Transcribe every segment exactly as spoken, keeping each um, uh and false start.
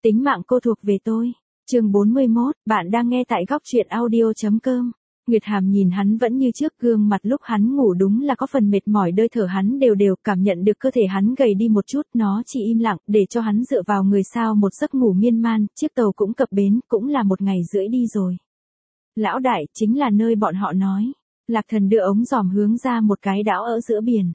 Tính mạng cô thuộc về tôi. Chương bốn mươi mốt, bạn đang nghe tại góc truyện audio chấm com. Nguyệt Hàm nhìn hắn vẫn như trước, gương mặt lúc hắn ngủ đúng là có phần mệt mỏi, đôi thở hắn đều đều, cảm nhận được cơ thể hắn gầy đi một chút, nó chỉ im lặng, để cho hắn dựa vào người sao một giấc ngủ miên man. Chiếc tàu cũng cập bến, cũng là một ngày rưỡi đi rồi. Lão đại, chính là nơi bọn họ nói. Lạc Thần đưa ống dòm hướng ra một cái đảo ở giữa biển.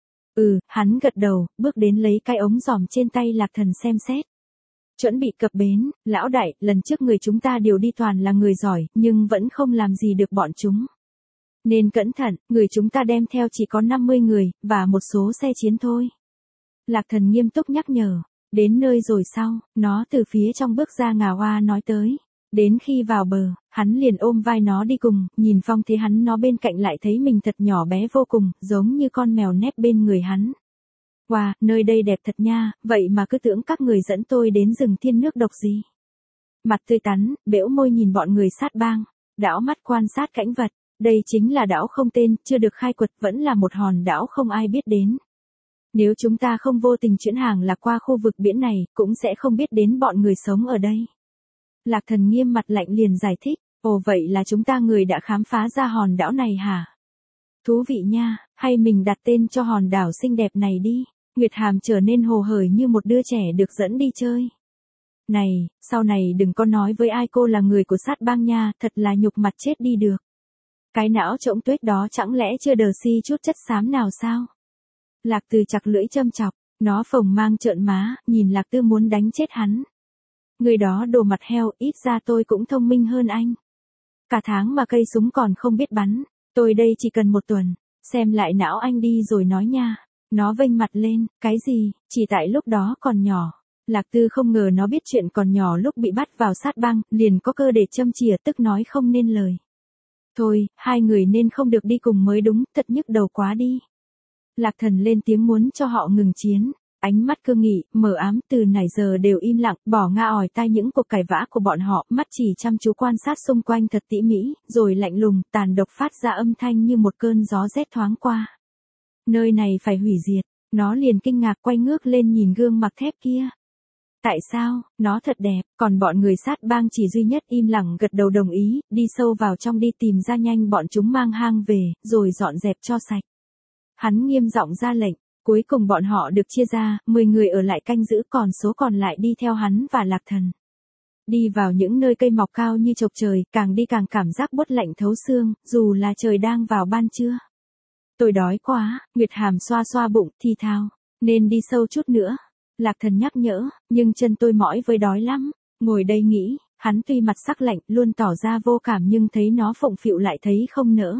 Ừ, hắn gật đầu, bước đến lấy cái ống dòm trên tay Lạc Thần xem xét. Chuẩn bị cập bến, lão đại, lần trước người chúng ta đều đi toàn là người giỏi, nhưng vẫn không làm gì được bọn chúng. Nên cẩn thận, người chúng ta đem theo chỉ có năm mươi người, và một số xe chiến thôi. Lạc Thần nghiêm túc nhắc nhở. Đến nơi rồi sao, nó từ phía trong bước ra, ngà hoa nói tới. Đến khi vào bờ, hắn liền ôm vai nó đi cùng, nhìn phong thế hắn nó bên cạnh lại thấy mình thật nhỏ bé vô cùng, giống như con mèo nép bên người hắn. Wow, nơi đây đẹp thật nha, vậy mà cứ tưởng các người dẫn tôi đến rừng thiên nước độc gì. Mặt tươi tắn, bẽo môi nhìn bọn người sát bang, đảo mắt quan sát cảnh vật, đây chính là đảo không tên, chưa được khai quật, vẫn là một hòn đảo không ai biết đến. Nếu chúng ta không vô tình chuyển hàng lạc qua khu vực biển này, cũng sẽ không biết đến bọn người sống ở đây. Lạc Thần nghiêm mặt lạnh liền giải thích, ồ vậy là chúng ta người đã khám phá ra hòn đảo này hả? Thú vị nha, hay mình đặt tên cho hòn đảo xinh đẹp này đi. Nguyệt Hàm trở nên hồ hởi như một đứa trẻ được dẫn đi chơi. Này, sau này đừng có nói với ai cô là người của sát bang nha, thật là nhục mặt chết đi được. Cái não trỗng tuếch đó chẳng lẽ chưa đờ si chút chất xám nào sao? Lạc Từ chặt lưỡi châm chọc, nó phồng mang trợn má, nhìn Lạc Tư muốn đánh chết hắn. Người đó đồ mặt heo, ít ra tôi cũng thông minh hơn anh. Cả tháng mà cây súng còn không biết bắn, tôi đây chỉ cần một tuần, xem lại não anh đi rồi nói nha. Nó vênh mặt lên, cái gì, chỉ tại lúc đó còn nhỏ. Lạc Tư không ngờ nó biết chuyện còn nhỏ, lúc bị bắt vào sát bang, liền có cơ để châm chỉa, tức nói không nên lời. Thôi, hai người nên không được đi cùng mới đúng, thật nhức đầu quá đi. Lạc Thần lên tiếng muốn cho họ ngừng chiến. Ánh mắt cương nghị, mờ ám, từ nãy giờ đều im lặng, bỏ nga ỏi tai những cuộc cãi vã của bọn họ, mắt chỉ chăm chú quan sát xung quanh thật tỉ mỉ, rồi lạnh lùng, tàn độc phát ra âm thanh như một cơn gió rét thoáng qua. Nơi này phải hủy diệt, nó liền kinh ngạc quay ngước lên nhìn gương mặt thép kia. Tại sao, nó thật đẹp, còn bọn người sát bang chỉ duy nhất im lặng gật đầu đồng ý, đi sâu vào trong đi tìm ra nhanh bọn chúng mang hang về, rồi dọn dẹp cho sạch. Hắn nghiêm giọng ra lệnh. Cuối cùng bọn họ được chia ra, mười người ở lại canh giữ, còn số còn lại đi theo hắn và Lạc Thần. Đi vào những nơi cây mọc cao như chọc trời, càng đi càng cảm giác buốt lạnh thấu xương, dù là trời đang vào ban trưa. Tôi đói quá, Nguyệt Hàm xoa xoa bụng, thì thào, nên đi sâu chút nữa. Lạc Thần nhắc nhở, nhưng chân tôi mỏi với đói lắm, ngồi đây nghĩ, hắn tuy mặt sắc lạnh, luôn tỏ ra vô cảm nhưng thấy nó phụng phịu lại thấy không nỡ.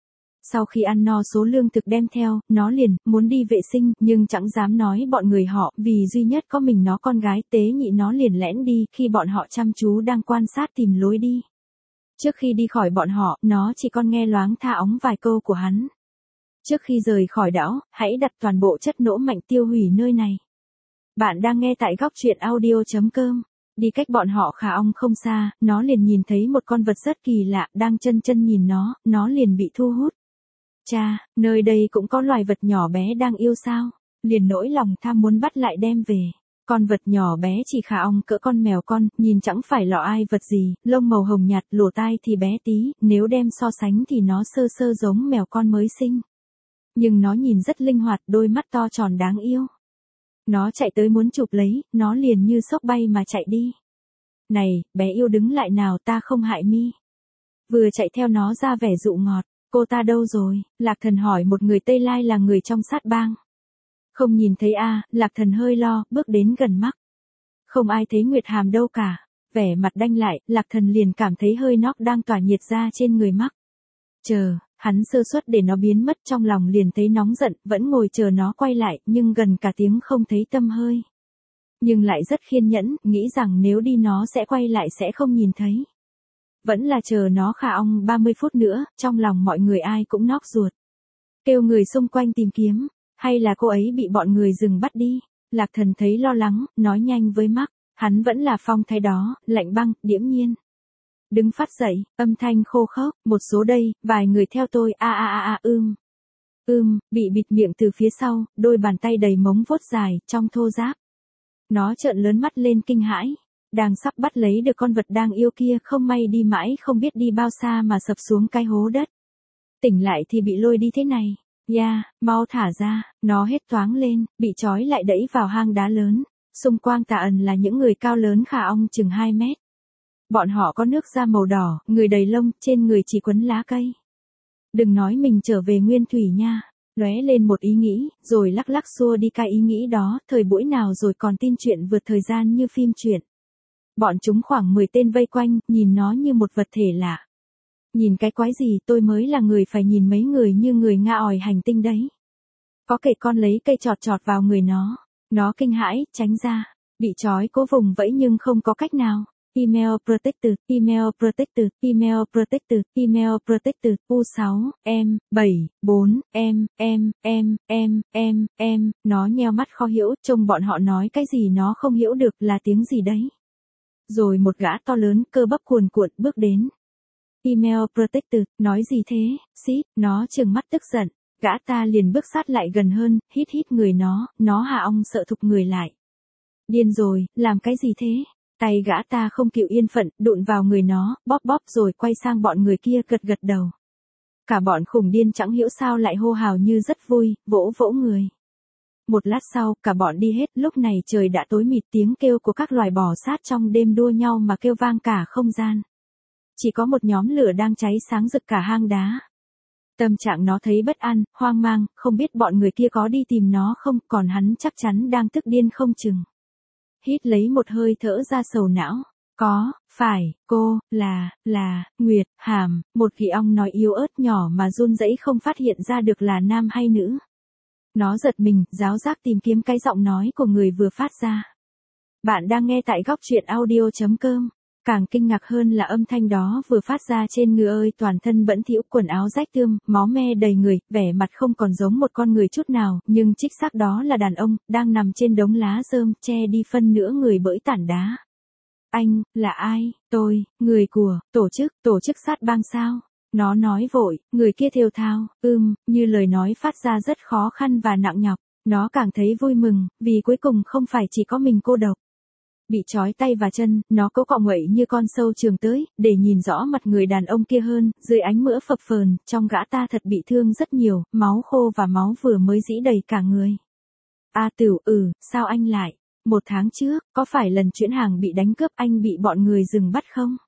Sau khi ăn no số lương thực đem theo, nó liền muốn đi vệ sinh, nhưng chẳng dám nói bọn người họ, vì duy nhất có mình nó con gái, tế nhị nó liền lẻn đi, khi bọn họ chăm chú đang quan sát tìm lối đi. Trước khi đi khỏi bọn họ, nó chỉ còn nghe loáng tha óng vài câu của hắn. Trước khi rời khỏi đảo, hãy đặt toàn bộ chất nổ mạnh tiêu hủy nơi này. Bạn đang nghe tại góc truyện audio chấm com. Đi cách bọn họ khá ong không xa, nó liền nhìn thấy một con vật rất kỳ lạ, đang chân chân nhìn nó, nó liền bị thu hút. Cha, nơi đây cũng có loài vật nhỏ bé đang yêu sao? Liền nỗi lòng tham muốn bắt lại đem về. Con vật nhỏ bé chỉ khả ong cỡ con mèo con, nhìn chẳng phải lọ ai vật gì, lông màu hồng nhạt, lỗ tai thì bé tí, nếu đem so sánh thì nó sơ sơ giống mèo con mới sinh. Nhưng nó nhìn rất linh hoạt, đôi mắt to tròn đáng yêu. Nó chạy tới muốn chụp lấy, nó liền như sốc bay mà chạy đi. Này, bé yêu đứng lại nào, ta không hại mi. Vừa chạy theo nó ra vẻ dụ ngọt. Cô ta đâu rồi? Lạc Thần hỏi một người Tây Lai là người trong sát bang. Không nhìn thấy a, à, Lạc Thần hơi lo, bước đến gần mắt. Không ai thấy Nguyệt Hàm đâu cả. Vẻ mặt đanh lại, Lạc Thần liền cảm thấy hơi nóc đang tỏa nhiệt ra trên người mắt. Chờ, hắn sơ suất để nó biến mất, trong lòng liền thấy nóng giận, vẫn ngồi chờ nó quay lại, nhưng gần cả tiếng không thấy tăm hơi. Nhưng lại rất khiên nhẫn, nghĩ rằng nếu đi nó sẽ quay lại sẽ không nhìn thấy. Vẫn là chờ nó khả ong ba mươi phút nữa, trong lòng mọi người ai cũng nóc ruột. Kêu người xung quanh tìm kiếm, hay là cô ấy bị bọn người rừng bắt đi. Lạc Thần thấy lo lắng, nói nhanh với mắt, hắn vẫn là phong thái đó, lạnh băng, điễm nhiên. Đứng phát dậy, âm thanh khô khốc, một số đây, vài người theo tôi, a a a a ưm. Ưm, bị bịt miệng từ phía sau, đôi bàn tay đầy móng vuốt dài, trong thô ráp. Nó trợn lớn mắt lên kinh hãi. đang sắp bắt lấy được con vật đang yêu kia, không may đi mãi không biết đi bao xa mà sập xuống cái hố đất. Tỉnh lại thì bị lôi đi thế này. Ya, yeah, mau thả ra, nó hét toáng lên, bị trói lại đẩy vào hang đá lớn. Xung quanh tà ẩn là những người cao lớn khả ong chừng hai mét. Bọn họ có nước da màu đỏ, người đầy lông, trên người chỉ quấn lá cây. Đừng nói mình trở về nguyên thủy nha. Lóe lên một ý nghĩ, rồi lắc lắc xua đi cái ý nghĩ đó, thời buổi nào rồi còn tin chuyện vượt thời gian như phim truyện. Bọn chúng khoảng mười tên vây quanh, nhìn nó như một vật thể lạ. Nhìn cái quái gì, tôi mới là người phải nhìn mấy người như người Nga òi hành tinh đấy. Có kẻ con lấy cây chọt chọt vào người nó. Nó kinh hãi, tránh ra. Bị trói cố vùng vẫy nhưng không có cách nào. Email protected, email protected, email protected, email protected, u sáu, em, bảy, bốn, em, em, em, em, em, em, nó nheo mắt khó hiểu, trông bọn họ nói cái gì nó không hiểu được là tiếng gì đấy. Rồi một gã to lớn, cơ bắp cuồn cuộn bước đến. Email protected, nói gì thế, xít, nó trừng mắt tức giận, gã ta liền bước sát lại gần hơn, hít hít người nó, nó hạ ong sợ thụp người lại. Điên rồi, làm cái gì thế? Tay gã ta không chịu yên phận, đụng vào người nó, bóp bóp rồi quay sang bọn người kia gật gật đầu. Cả bọn khủng điên chẳng hiểu sao lại hô hào như rất vui, vỗ vỗ người. Một lát sau, cả bọn đi hết, lúc này trời đã tối mịt, tiếng kêu của các loài bò sát trong đêm đua nhau mà kêu vang cả không gian. Chỉ có một nhóm lửa đang cháy sáng rực cả hang đá. Tâm trạng nó thấy bất an, hoang mang, không biết bọn người kia có đi tìm nó không, còn hắn chắc chắn đang tức điên không chừng. Hít lấy một hơi thở ra sầu não. Có, phải, cô, là, là, Nguyệt, Hàm, một khỉ ong nói yếu ớt nhỏ mà run rẩy không phát hiện ra được là nam hay nữ. Nó giật mình, giáo giác tìm kiếm cái giọng nói của người vừa phát ra. Bạn đang nghe tại góc truyện audio chấm com. Càng kinh ngạc hơn là âm thanh đó vừa phát ra trên người ơi, toàn thân bẩn thỉu, quần áo rách tươm, máu me đầy người, vẻ mặt không còn giống một con người chút nào, nhưng chính xác đó là đàn ông, đang nằm trên đống lá rơm, che đi phân nửa người bởi tảng đá. Anh, là ai? Tôi, người của, tổ chức, tổ chức sát bang sao? Nó nói vội, người kia thều thào, ưm, như lời nói phát ra rất khó khăn và nặng nhọc. Nó càng thấy vui mừng, vì cuối cùng không phải chỉ có mình cô độc. Bị trói tay và chân, nó cố cọ nguậy như con sâu trường tới, để nhìn rõ mặt người đàn ông kia hơn, dưới ánh mỡ phập phờn, trong gã ta thật bị thương rất nhiều, máu khô và máu vừa mới rỉ đầy cả người. A Tửu, ừ, sao anh lại? Một tháng trước, có phải lần chuyển hàng bị đánh cướp anh bị bọn người dừng bắt không?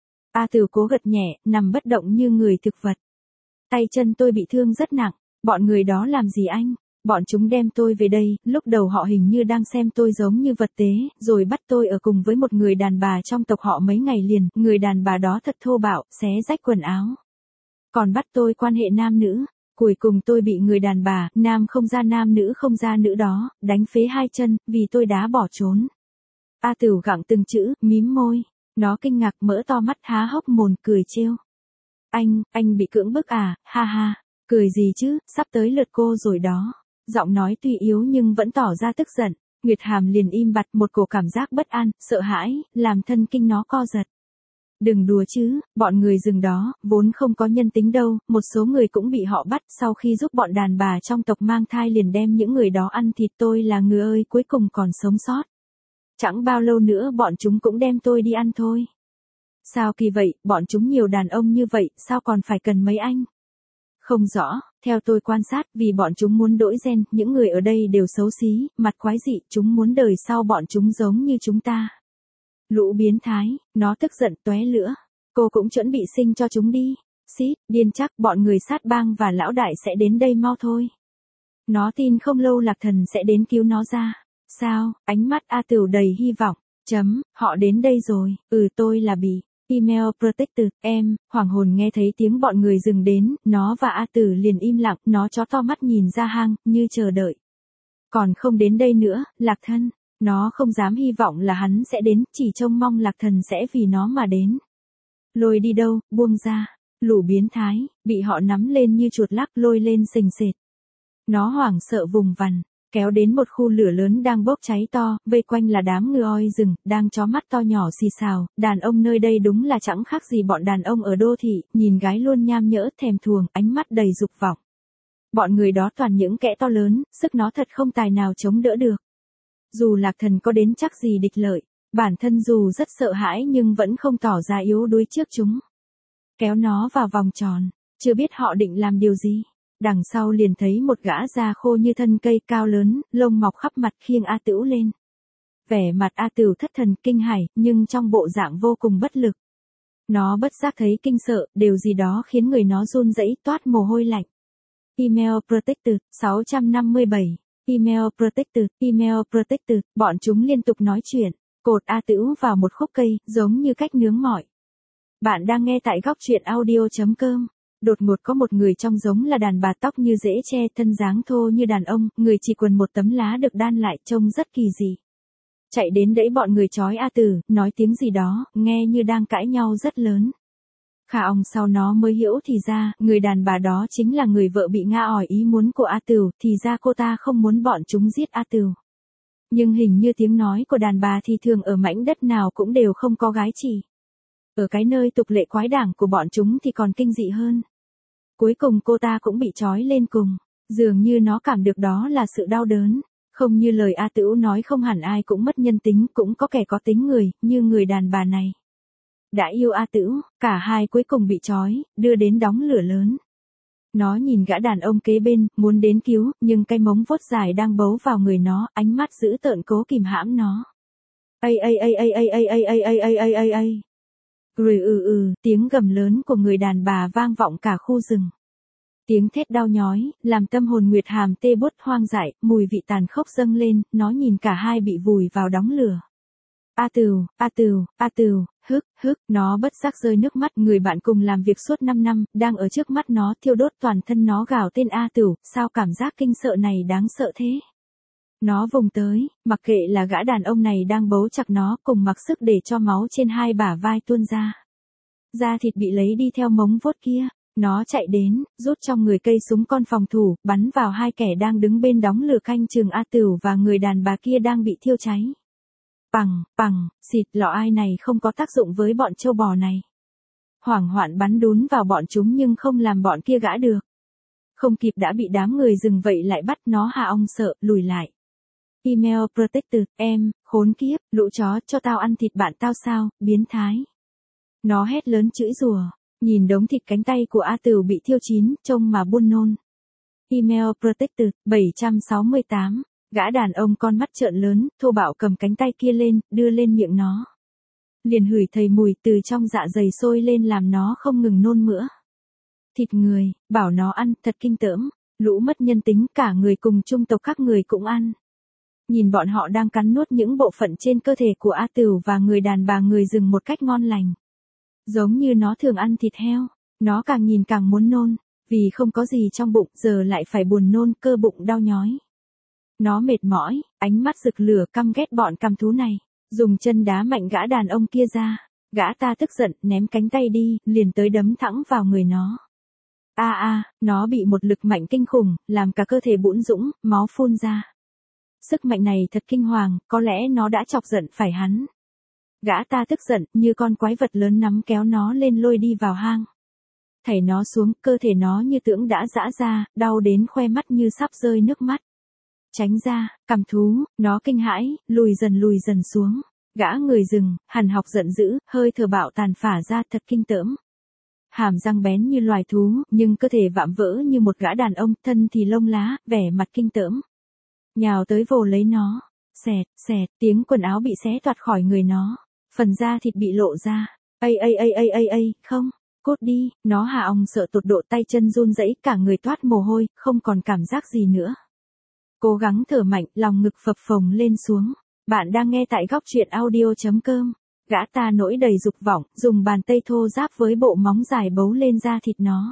A Tửu cố gật nhẹ, nằm bất động như người thực vật. Tay chân tôi bị thương rất nặng, bọn người đó làm gì anh? Bọn chúng đem tôi về đây, lúc đầu họ hình như đang xem tôi giống như vật tế, rồi bắt tôi ở cùng với một người đàn bà trong tộc họ mấy ngày liền, người đàn bà đó thật thô bạo, xé rách quần áo. Còn bắt tôi quan hệ nam nữ, cuối cùng tôi bị người đàn bà, nam không ra nam nữ không ra nữ đó, đánh phế hai chân, vì tôi đã bỏ trốn. A Tửu gặng từng chữ, mím môi, nó kinh ngạc mở to mắt há hốc mồm cười trêu. Anh, anh bị cưỡng bức à, ha ha, cười gì chứ, sắp tới lượt cô rồi đó. Giọng nói tuy yếu nhưng vẫn tỏ ra tức giận, Nguyệt Hàm liền im bặt, một cổ cảm giác bất an, sợ hãi, làm thân kinh nó co giật. Đừng đùa chứ, bọn người rừng đó, vốn không có nhân tính đâu, một số người cũng bị họ bắt, sau khi giúp bọn đàn bà trong tộc mang thai liền đem những người đó ăn thịt, tôi là người ơi cuối cùng còn sống sót. Chẳng bao lâu nữa bọn chúng cũng đem tôi đi ăn thôi. Sao kỳ vậy, bọn chúng nhiều đàn ông như vậy, sao còn phải cần mấy anh? Không rõ, theo tôi quan sát, vì bọn chúng muốn đổi gen, những người ở đây đều xấu xí, mặt quái dị, chúng muốn đời sau bọn chúng giống như chúng ta. Lũ biến thái, nó tức giận tóe lửa. Cô cũng chuẩn bị sinh cho chúng đi. Xít, điên chắc, bọn người sát bang và lão đại sẽ đến đây mau thôi. Nó tin không lâu Lạc Thần sẽ đến cứu nó ra. Sao, ánh mắt A Tửu đầy hy vọng. Chấm, họ đến đây rồi, ừ tôi là bị. Email protected, em, hoàng hồn nghe thấy tiếng bọn người dừng đến, nó và A Tử liền im lặng, nó chó to mắt nhìn ra hang, như chờ đợi. Còn không đến đây nữa, Lạc Thân, nó không dám hy vọng là hắn sẽ đến, chỉ trông mong Lạc Thần sẽ vì nó mà đến. Lôi đi đâu, buông ra, lũ biến thái, bị họ nắm lên như chuột lắc lôi lên sình sệt. Nó hoảng sợ vùng vằng. Kéo đến một khu lửa lớn đang bốc cháy to, vây quanh là đám ngựa oi rừng, đang chó mắt to nhỏ xì xào, đàn ông nơi đây đúng là chẳng khác gì bọn đàn ông ở đô thị, nhìn gái luôn nham nhỡ thèm thuồng, ánh mắt đầy dục vọng. Bọn người đó toàn những kẻ to lớn, sức nó thật không tài nào chống đỡ được. Dù Lạc Thần có đến chắc gì địch lợi, Bản thân dù rất sợ hãi nhưng vẫn không tỏ ra yếu đuối trước chúng. Kéo nó vào vòng tròn, chưa biết họ định làm điều gì. Đằng sau liền thấy một gã da khô như thân cây cao lớn, lông mọc khắp mặt khiêng A Tửu lên. Vẻ mặt A Tửu thất thần kinh hãi, nhưng trong bộ dạng vô cùng bất lực. Nó bất giác thấy kinh sợ, điều gì đó khiến người nó run rẩy toát mồ hôi lạnh. Email Protected, sáu trăm năm mươi bảy. Email Protected, Email Protected, bọn chúng liên tục nói chuyện, cột A Tửu vào một khúc cây, giống như cách nướng mọi. Bạn đang nghe tại góc truyện audio.com. Đột ngột có một người trông giống là đàn bà tóc như rễ tre, thân dáng thô như đàn ông, người chỉ quần một tấm lá được đan lại trông rất kỳ dị. Chạy đến đẩy bọn người trói A Tử, nói tiếng gì đó, nghe như đang cãi nhau rất lớn. Khả ong sau nó mới hiểu thì ra, người đàn bà đó chính là người vợ bị ngã ỏi ý muốn của A Tử, thì ra cô ta không muốn bọn chúng giết A Tử. Nhưng hình như tiếng nói của đàn bà thì thường ở mảnh đất nào cũng đều không có gái chỉ. Ở cái nơi tục lệ quái đảng của bọn chúng thì còn kinh dị hơn. Cuối cùng cô ta cũng bị trói lên cùng, dường như nó cảm được đó là sự đau đớn. Không như lời A Tửu nói, không hẳn ai cũng mất nhân tính, cũng có kẻ có tính người, như người đàn bà này. Đã yêu A Tửu, cả hai cuối cùng bị trói, đưa đến đống lửa lớn. Nó nhìn gã đàn ông kế bên, muốn đến cứu, nhưng cái móng vuốt dài đang bấu vào người nó, ánh mắt dữ tợn cố kìm hãm nó. Ây ây ây ây ây ây ây ây ây ây ây ây ây. Rồi ừ ừ, tiếng gầm lớn của người đàn bà vang vọng cả khu rừng. Tiếng thét đau nhói, làm tâm hồn Nguyệt Hàm tê buốt hoang dại, mùi vị tàn khốc dâng lên, nó nhìn cả hai bị vùi vào đống lửa. A Tửu, A Tửu, A Tửu, hức, hức, nó bất giác rơi nước mắt, người bạn cùng làm việc suốt năm năm, đang ở trước mắt nó thiêu đốt toàn thân nó gào tên A Tửu, sao cảm giác kinh sợ này đáng sợ thế? Nó vùng tới, mặc kệ là gã đàn ông này đang bấu chặt nó, cùng mặc sức để cho máu trên hai bả vai tuôn ra. Da thịt bị lấy đi theo móng vuốt kia. Nó chạy đến, rút trong người cây súng con phòng thủ, bắn vào hai kẻ đang đứng bên đống lửa canh chừng A Tửu và người đàn bà kia đang bị thiêu cháy. Pằng, pằng, xịt, lọ ai này không có tác dụng với bọn trâu bò này. Hoảng hoạn bắn đún vào bọn chúng nhưng không làm bọn kia gã được. Không kịp đã bị đám người dừng vậy lại bắt nó. Hạ ong sợ, lùi lại. Email Protected, em, khốn kiếp, lũ chó, cho tao ăn thịt bạn tao sao, biến thái. Nó hét lớn chửi rủa. Nhìn đống thịt cánh tay của A Tửu bị thiêu chín, trông mà buồn nôn. Email Protected, bảy trăm sáu mươi tám. Gã đàn ông con mắt trợn lớn, thô bạo cầm cánh tay kia lên, đưa lên miệng nó. Liền hửi thầy mùi từ trong dạ dày sôi lên làm nó không ngừng nôn mửa. Thịt người, bảo nó ăn, thật kinh tởm. Lũ mất nhân tính, cả người cùng chung tộc các người cũng ăn. Nhìn bọn họ đang cắn nuốt những bộ phận trên cơ thể của A Tửu và người đàn bà người rừng một cách ngon lành. Giống như nó thường ăn thịt heo, nó càng nhìn càng muốn nôn, vì không có gì trong bụng, giờ lại phải buồn nôn, cơ bụng đau nhói. Nó mệt mỏi, ánh mắt rực lửa căm ghét bọn căm thú này, dùng chân đá mạnh gã đàn ông kia ra, gã ta tức giận, ném cánh tay đi, liền tới đấm thẳng vào người nó. A a, nó bị một lực mạnh kinh khủng, làm cả cơ thể bủn rũng, máu phun ra. Sức mạnh này thật kinh hoàng, có lẽ nó đã chọc giận phải hắn. Gã ta tức giận, như con quái vật lớn nắm kéo nó lên lôi đi vào hang. Thảy nó xuống, cơ thể nó như tưởng đã giã ra, đau đến khoe mắt như sắp rơi nước mắt. Tránh ra, cằm thú, nó kinh hãi, lùi dần lùi dần xuống. Gã người rừng, hằn học giận dữ, hơi thở bạo tàn phả ra thật kinh tởm. Hàm răng bén như loài thú, nhưng cơ thể vạm vỡ như một gã đàn ông, thân thì lông lá, vẻ mặt kinh tởm. Nhào tới vồ lấy nó. Xẹt, xẹt, tiếng quần áo bị xé toạc khỏi người nó. Phần da thịt bị lộ ra. Ây ây ây ây ây ây, không, cút đi, nó Hạ ong sợ tột độ, tay chân run rẩy, cả người toát mồ hôi, không còn cảm giác gì nữa. Cố gắng thở mạnh, lòng ngực phập phồng lên xuống. Bạn đang nghe tại góc truyện audio.com. Gã ta nỗi đầy dục vọng, dùng bàn tay thô ráp với bộ móng dài bấu lên da thịt nó.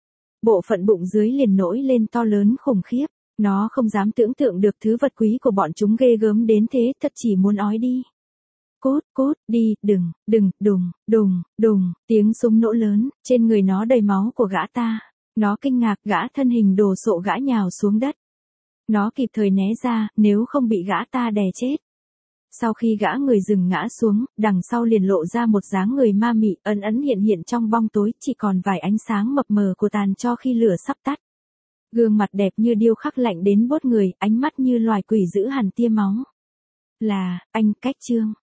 Bộ phận bụng dưới liền nổi lên to lớn khủng khiếp. Nó không dám tưởng tượng được thứ vật quý của bọn chúng ghê gớm đến thế, thật chỉ muốn ói đi. Cút, cút, đi, đừng, đừng, đùng, đùng, đùng, tiếng súng nổ lớn, trên người nó đầy máu của gã ta. Nó kinh ngạc, gã thân hình đồ sộ gã nhào xuống đất. Nó kịp thời né ra, nếu không bị gã ta đè chết. Sau khi gã người rừng ngã xuống, đằng sau liền lộ ra một dáng người ma mị, ẩn ẩn hiện hiện trong bóng tối, chỉ còn vài ánh sáng mập mờ của tàn cho khi lửa sắp tắt. Gương mặt đẹp như điêu khắc lạnh đến buốt người, ánh mắt như loài quỷ dữ hằn tia máu. Là, anh, Cách Trương.